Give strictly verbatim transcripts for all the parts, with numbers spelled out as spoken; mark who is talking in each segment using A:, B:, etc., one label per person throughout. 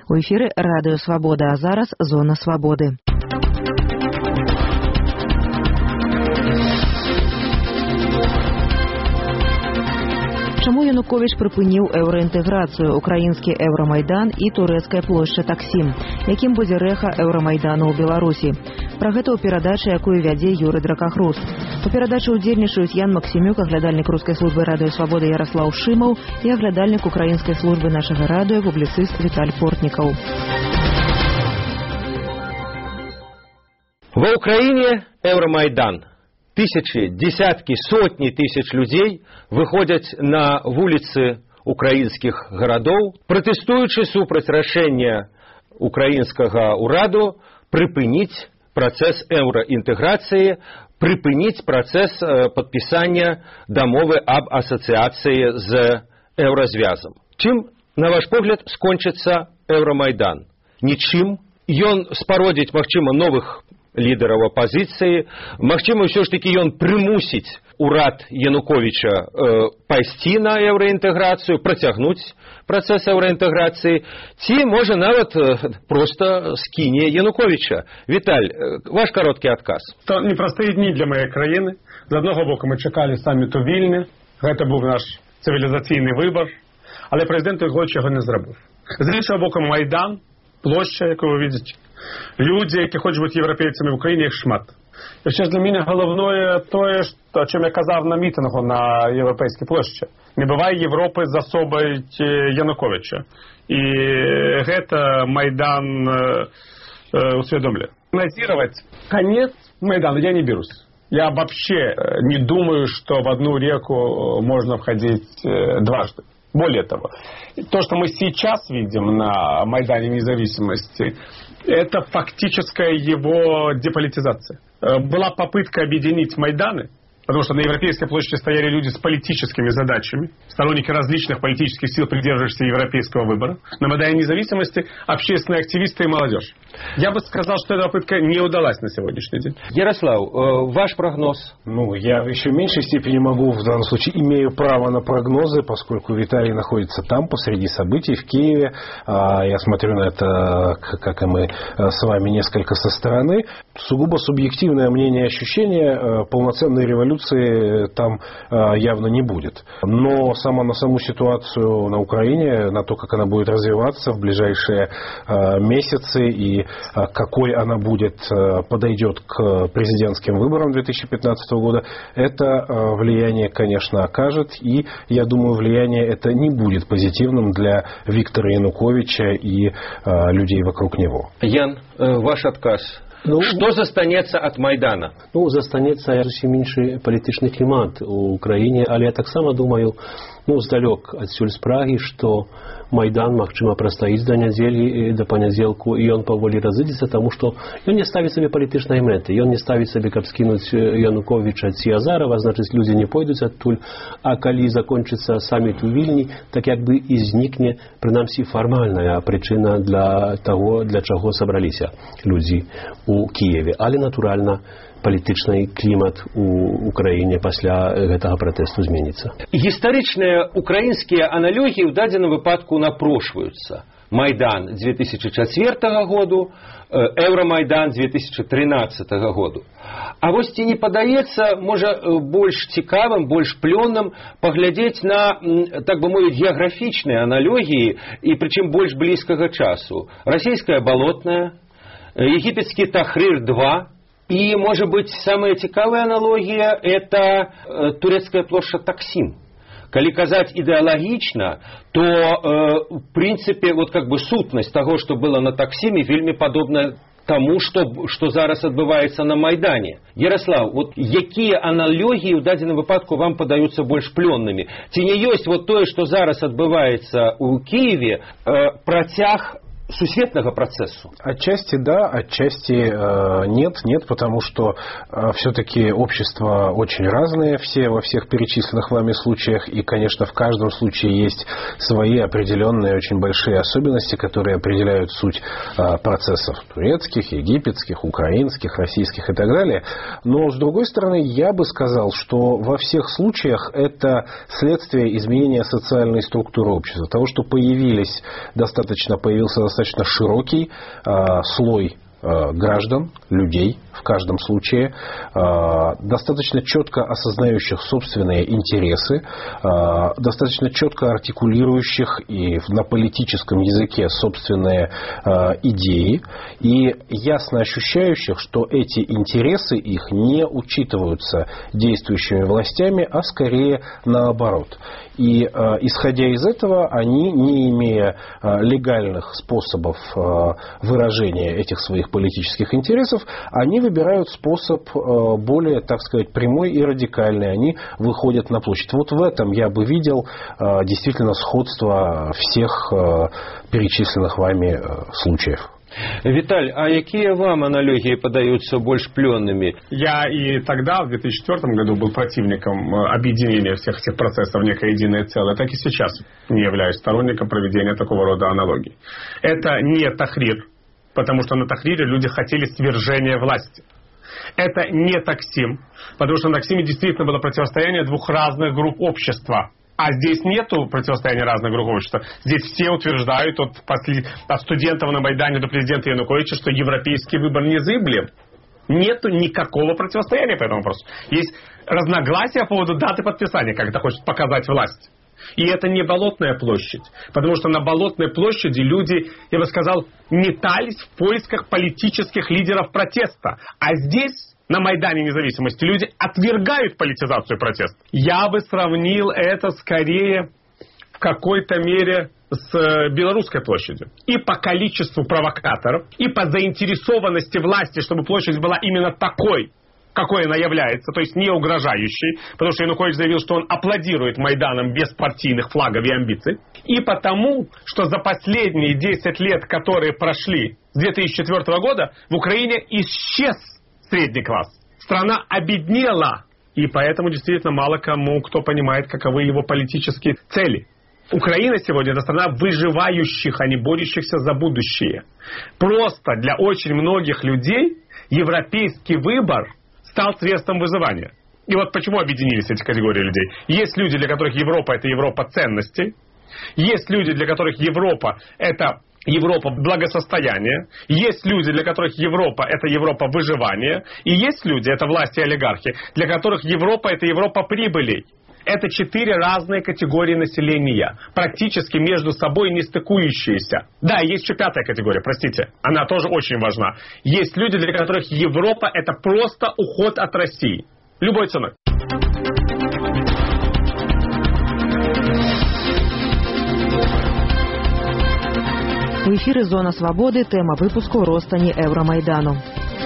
A: У эфіры Радыё Свабода, а зараз Зона Свабоды. Чаму Януковіч прыпыніў еўраінтэграцыю, украінскі еўрамайдан і турэцкая плошча Таксім? Якім будзе рэха еўрамайдану ў Беларусі? Пра гэта ў перадачы, якую вядзе Юрый Дракахрус. У перадачы ўдзельнічаюць Ян Максімюк, аглядальнік рускай службы Радыё Свабода Ярослаў Шымаў і аглядальнік украінскай службы нашага радыё, публіцыст Віталь Портнікаў.
B: Ва Украине Евромайдан. Тысячи, десятки, сотни тысяч людей выходят на улицы украинских городов, протестуючи супраць рашэння украинского ураду припынить процесс евроинтеграции, припынить процесс подписания дамовы об ассоциации с Еврозвязом. Чем, на ваш погляд, скончится Евромайдан? Ничим. Ён спародзіць, магчыма, новых лідараў апазіцыі, магчыма, ўсё ж такі ён прымусіць урад Януковіча э, пайсці на еўраінтэграцыю, працягнуць працэс еўраінтэграцыі, ці, можа, нават э, проста скіне Януковіча. Віталь, э, ваш кароткі адказ.
C: То непростыя дні для маёй краіны. З аднаго боку мы чакалі саміту Вільні, гэта быў наш цывілізацыйны выбар, але прэзідэнт Януковіч яго не зрабіў. З іншага боку, Майдан, площа, яку ви бачите. Люди, які хочуть бути європейцями в Україні, їх шмат. І ще для мене головне те, о чому я казав на мітингу на Європейській площі. Не буває Європи з особою Януковича. І це Майдан е, е, усвідомлює. Прогнозировать конец Майдана я не берусь. Я вообще не думаю, что в одну реку можно входить дважды. Более того, то, что мы сейчас видим на Майдане Независимости, это фактическая его деполитизация. Была попытка объединить Майданы, потому что на Европейской площади стояли люди с политическими задачами, сторонники различных политических сил, придерживающихся европейского выбора. На Майдане Независимости общественные активисты и молодежь. Я бы сказал, что эта попытка не удалась на сегодняшний день.
B: Ярослав, э, ваш прогноз?
D: Ну, я еще в меньшей степени могу, в данном случае, имею право на прогнозы, поскольку Виталий находится там, посреди событий, в Киеве. Я смотрю на это, как и мы с вами, несколько со стороны. Сугубо субъективное мнение и ощущение полноценной революции там явно не будет. Но сама на саму ситуацию на Украине, на то, как она будет развиваться в ближайшие месяцы и какой она будет, подойдет к президентским выборам две тысячи пятнадцатого года, это влияние, конечно, окажет. И, я думаю, влияние это не будет позитивным для Виктора Януковича и людей вокруг него.
B: Ян, ваш отказ? Ну, что застанецца ад Майдана?
E: Ну, застанецца зусім іншы палітычны клімат у краіне, але я таксама думаю, ну, здалёк адсюль з Прагі, што Майдан, магчыма, прастаіць да нядзелі, да панядзелку, і ён паволі разыдзецца, таму што ён не ставіць сабе палітычнай мэты. Ён не ставіць сабе, каб скінуць Януковіча ці Азарова, значыць, людзі не пойдуць адтуль, а калі закончыцца саміт у Вільні, так як бы і знікне, прынамсі, фармальная прычына для таго, для чаго сабраліся людзі у Киеве. Але, натуральна, палітычны клімат у Украіне пасля гэтага пратэсту зменіцца.
B: Гістарычныя украінскія аналогіі ў дадзеным выпадку напрошваюцца. Майдан две тысячи четвёртого году, Евромайдан две тысячи тринадцатого году. А вось ці не падаецца, можа, больш цікавым, больш плённым паглядзець на, так бы мовіць, геаграфічныя аналогіі, і прычым больш блізкага часу. Расійская балотная, егіпетскі Тахрир два, и, может быть, самая цікавая аналогия – это э, турецкая площадь Таксим. Калі казаць ідэалагічна, то, э, в принципе, вот как бы сутнасць того, что было на Таксиме, вельмі падобна тому, что, что зараз адбываецца на Майдане. Ярослав, вот якія аналогіі ў дадзеным выпадку вам падаюцца больш плённымі? Ці не ёсць вот тое, что зараз адбываецца ў Киеве, э, працяг сусветного процессу?
D: Отчасти да, отчасти э, нет, нет, потому что э, все-таки общества очень разные, все во всех перечисленных вами случаях, и, конечно, в каждом случае есть свои определенные очень большие особенности, которые определяют суть э, процессов турецких, египетских, украинских, российских и так далее. Но, с другой стороны, я бы сказал, что во всех случаях это следствие изменения социальной структуры общества, того, что появились достаточно, появился достаточно достаточно широкий слой граждан, людей в каждом случае, достаточно четко осознающих собственные интересы, достаточно четко артикулирующих и на политическом языке собственные идеи и ясно ощущающих, что эти интересы их не учитываются действующими властями, а скорее наоборот. И исходя из этого, они, не имея легальных способов выражения этих своих политических интересов, они выбирают способ более, так сказать, прямой и радикальный. Они выходят на площадь. Вот в этом я бы видел действительно сходство всех перечисленных вами случаев.
B: Виталь, а какие вам аналогии подаются больше пленными?
C: Я и тогда, в две тысячи четвёртом году, был противником объединения всех этих процессов в некое единое целое, так и сейчас не являюсь сторонником проведения такого рода аналогий. Это не Тахрир, потому что на Тахрире люди хотели свержения власти. Это не Таксим, потому что на Таксиме действительно было противостояние двух разных групп общества. А здесь нету противостояния разных групп общества. Здесь все утверждают, от, от студентов на Майдане до президента Януковича, что европейский выбор незыблем. Нету никакого противостояния по этому вопросу. Есть разногласия по поводу даты подписания, как это хочет показать власть. И это не Болотная площадь. Потому что на Болотной площади люди, я бы сказал, метались в поисках политических лидеров протеста. А здесь, на Майдане Независимости, люди отвергают политизацию протеста. Я бы сравнил это скорее в какой-то мере с Белорусской площадью. И по количеству провокаторов, и по заинтересованности власти, чтобы площадь была именно такой, какой она является, то есть не угрожающей, потому что Янукович заявил, что он аплодирует Майданам без партийных флагов и амбиций, и потому, что за последние десять лет, которые прошли с две тысячи четвёртого года, в Украине исчез средний класс. Страна обеднела, и поэтому действительно мало кому кто понимает, каковы его политические цели. Украина сегодня это страна выживающих, а не борющихся за будущее. Просто для очень многих людей европейский выбор стал средством выживания. И вот почему объединились эти категории людей. Есть люди, для которых Европа – это Европа ценностей. Есть люди, для которых Европа – это Европа благосостояния. Есть люди, для которых Европа – это Европа выживания. И есть люди, это власти и олигархи, для которых Европа – это Европа прибылей. Это четыре разные категории населения, практически между собой не стыкующиеся. Да, есть еще пятая категория, простите, она тоже очень важна. Есть люди, для которых Европа – это просто уход от России. Любой ценой.
A: У эфірі «Зона свободи», тема випуску «Розстані Евромайдану».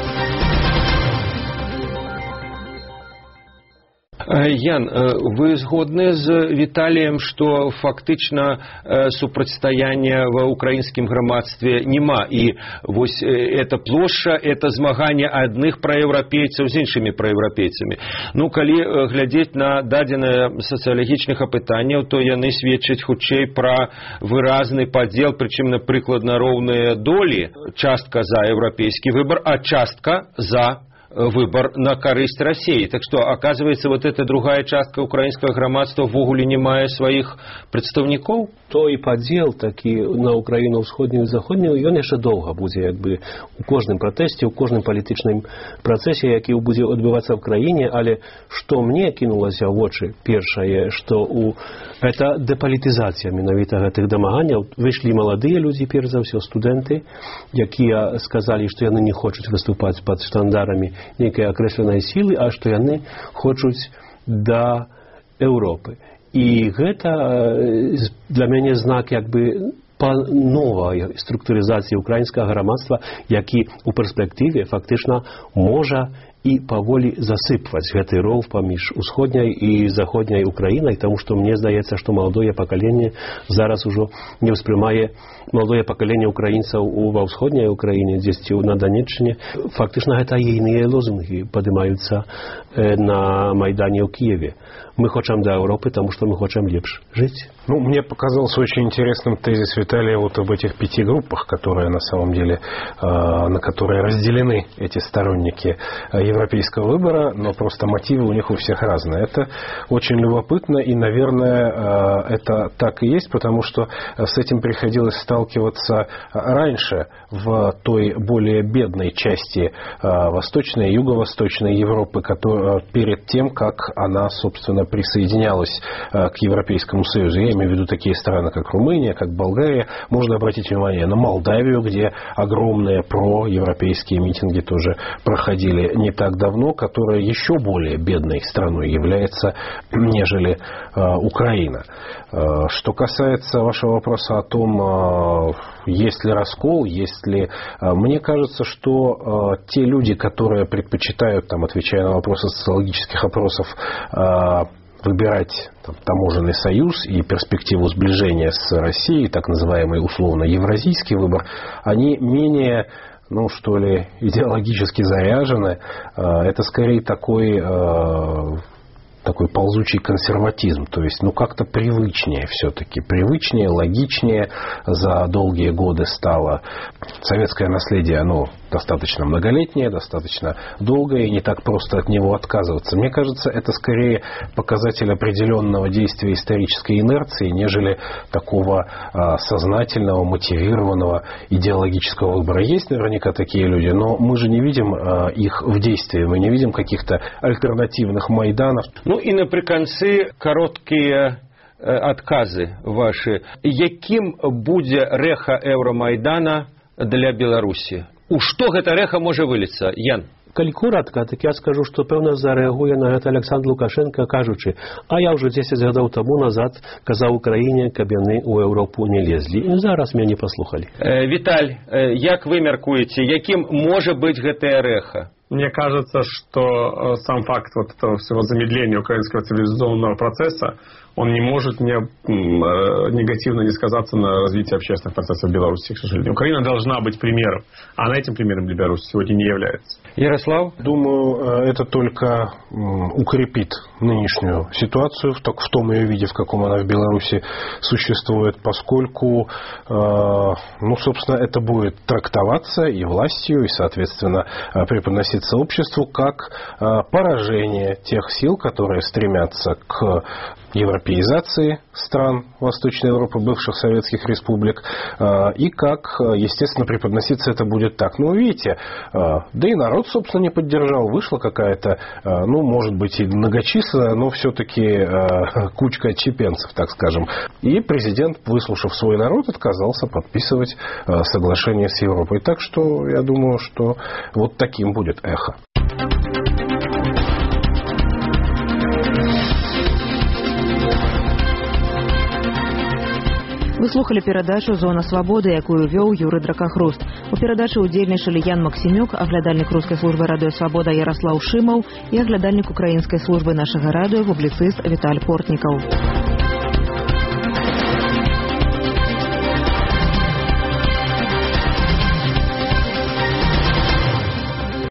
B: Ян, вы згодны з Віталіем, што фактычна супрацьстаяння ва ўкраінскім грамадстве няма, і вось эта плошча, это змаганне адных праеўрапейцаў з іншымі праеўрапейцамі. Ну, калі глядзець на дадзеныя сацыялагічных апытанняў, то яны сведчаць хутчэй пра выразны падзел, прычым на прыкладна роўныя долі, частка за еўрапейскі выбор, а частка за выбор на корысть России. Так что, оказывается, вот эта другая частка украинского громадства ввогуле не мае своих представников?
E: Той падзел, такі на Украіну ўсходнюю і заходнюю, ён яшчэ доўга будзе, як бы, у кожным пратэсце, у кожным палітычным працэсе, які будзе адбывацца ў краіне, але што мне кінулася ў вочы, першае, што у это дэпалітызацыя менавіта гэтых дамаганняў. Выйшлі маладыя людзі, перш за ўсё студэнты, якія сказалі, што яны не хочуць выступаць пад штандарамі нейкай акрэсленай сілы, а што яны хочуць да Еўропы. І гэта для мяне знак як бы па новай структурызацыі украінскага грамадства, які ў перспектыве фактычна можа і паволі засыпваць гэты роў паміж усходняй і заходняй Украінай, таму што мне здаецца, што маладое пакаленне зараз ужо не ўспрымае маладое пакаленне украінцаў ва ўсходняй Украіне, дзесьці на Данеччыне. Фактычна гэта ейныя лозунгі падымаюцца на Майдане ў Киеве. Мы хотим до Европы, потому что мы хотим лепше жить.
D: Ну, мне показался очень интересным тезис Виталия вот об этих пяти группах, которые на самом деле, на которые разделены эти сторонники европейского выбора, но просто мотивы у них у всех разные. Это очень любопытно, и, наверное, это так и есть, потому что с этим приходилось сталкиваться раньше в той более бедной части Восточной и Юго-Восточной Европы, которая, перед тем, как она, собственно, присоединялась к Европейскому Союзу. Я имею в виду такие страны, как Румыния, как Болгария. Можно обратить внимание на Молдавию, где огромные проевропейские митинги тоже проходили не так давно, которая еще более бедной страной является, нежели э, Украина. Э, что касается вашего вопроса о том, э, есть ли раскол, есть ли... Э, мне кажется, что э, те люди, которые предпочитают, там, отвечая на вопросы социологических опросов, э, выбирать там, таможенный союз и перспективу сближения с Россией, так называемый условно евразийский выбор, они менее, ну что ли, идеологически заряжены. Это скорее такой, такой ползучий консерватизм. То есть, ну как-то привычнее все-таки. Привычнее, логичнее. За долгие годы стало советское наследие, оно достаточно многолетнее, достаточно долгое, и не так просто от него отказываться. Мне кажется, это скорее показатель определенного действия исторической инерции, нежели такого а, сознательного, мотивированного идеологического выбора. Есть наверняка такие люди, но мы же не видим а, их в действии, мы не видим каких-то альтернативных майданов.
B: Ну і наприкінці короткі адкази ваші. Яким буде рэха Еўрамайдана для Беларусі? У што гэта рэха можа выліцца? Ян?
E: Калі коротко, так я скажу, што пэўна зарэагуе на гэта Александр Лукашенко, кажучы, а я ўжо дзесяць гадоў таму назад казаў Украіне, каб яны ў Еўропу не лезлі. І зараз мяне паслухалі.
B: Э, Віталь, э, як вы мяркуеце, якім можа быць гэтая рэха?
C: Мне кажется, что сам факт вот этого всего замедления украинского цивилизационного процесса, он не может не, негативно не сказаться на развитии общественных процессов в Беларуси, к сожалению. Украина должна быть примером, а она этим примером для Беларуси сегодня не является.
B: Ярослав?
D: Думаю, это только укрепит нынешнюю ситуацию в том ее виде, в каком она в Беларуси существует, поскольку, ну, собственно, это будет трактоваться и властью, и, соответственно, преподноситься обществу как поражение тех сил, которые стремятся к европеизации стран Восточной Европы, бывших советских республик, и как, естественно, преподноситься это будет так. Ну, видите, да и народ, собственно, не поддержал. Вышла какая-то, ну, может быть, и многочисленная, но все-таки кучка отщепенцев, так скажем. И президент, выслушав свой народ, отказался подписывать соглашение с Европой. Так что я думаю, что вот таким будет эхо.
A: Вы слухали перадачу «Зона свабоды», якую вёў Юрый Дракахруст. У перадачы ўдзельнічалі Ян Максімюк, аглядальнік рускай службы радыё «Свабода» Ярослаў Шымаў і аглядальнік украінскай службы нашага радыё, публіцыст Віталь Портнікаў.